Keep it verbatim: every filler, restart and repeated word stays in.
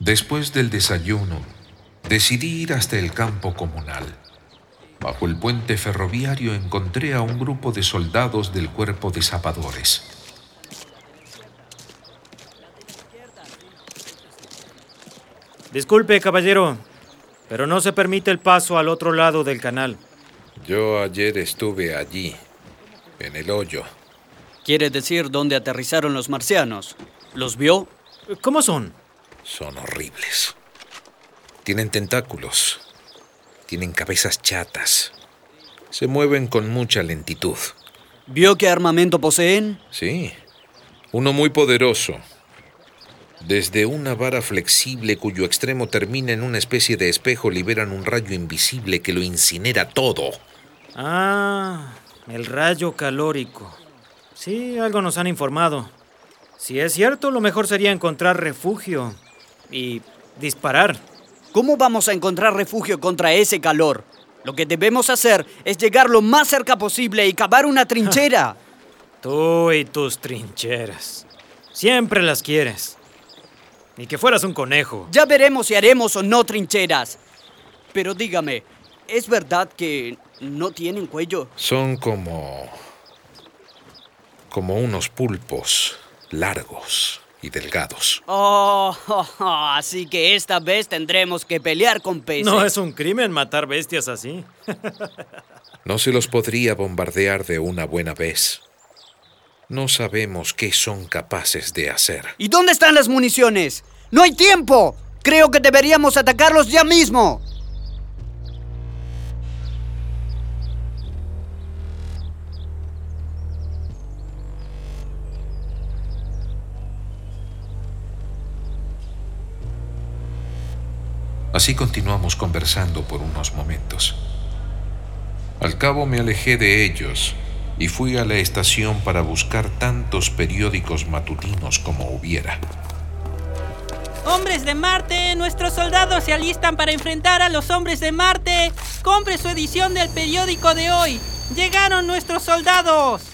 Después del desayuno, decidí ir hasta el campo comunal. Bajo el puente ferroviario encontré a un grupo de soldados del cuerpo de zapadores. Disculpe, caballero, pero no se permite el paso al otro lado del canal. Yo ayer estuve allí, en el hoyo. ¿Quiere decir dónde aterrizaron los marcianos? ¿Los vio? ¿Cómo son? Son horribles. Tienen tentáculos. Tienen cabezas chatas. Se mueven con mucha lentitud. ¿Vio qué armamento poseen? Sí, uno muy poderoso. Desde una vara flexible cuyo extremo termina en una especie de espejo liberan un rayo invisible que lo incinera todo. Ah, el rayo calórico. Sí, algo nos han informado. Si es cierto, lo mejor sería encontrar refugio y disparar. ¿Cómo vamos a encontrar refugio contra ese calor? Lo que debemos hacer es llegar lo más cerca posible y cavar una trinchera. Tú y tus trincheras. Siempre las quieres. Ni que fueras un conejo. Ya veremos si haremos o no trincheras. Pero dígame, ¿es verdad que no tienen cuello? Son como... como unos pulpos largos y delgados. Oh, oh, oh, así que esta vez tendremos que pelear con peces. No es un crimen matar bestias así. No se los podría bombardear de una buena vez. No sabemos qué son capaces de hacer. ¿Y dónde están las municiones? ¡No hay tiempo! Creo que deberíamos atacarlos ya mismo. Así continuamos conversando por unos momentos. Al cabo me alejé de ellos y fui a la estación para buscar tantos periódicos matutinos como hubiera. Hombres de Marte, nuestros soldados se alistan para enfrentar a los hombres de Marte. Compre su edición del periódico de hoy. Llegaron nuestros soldados.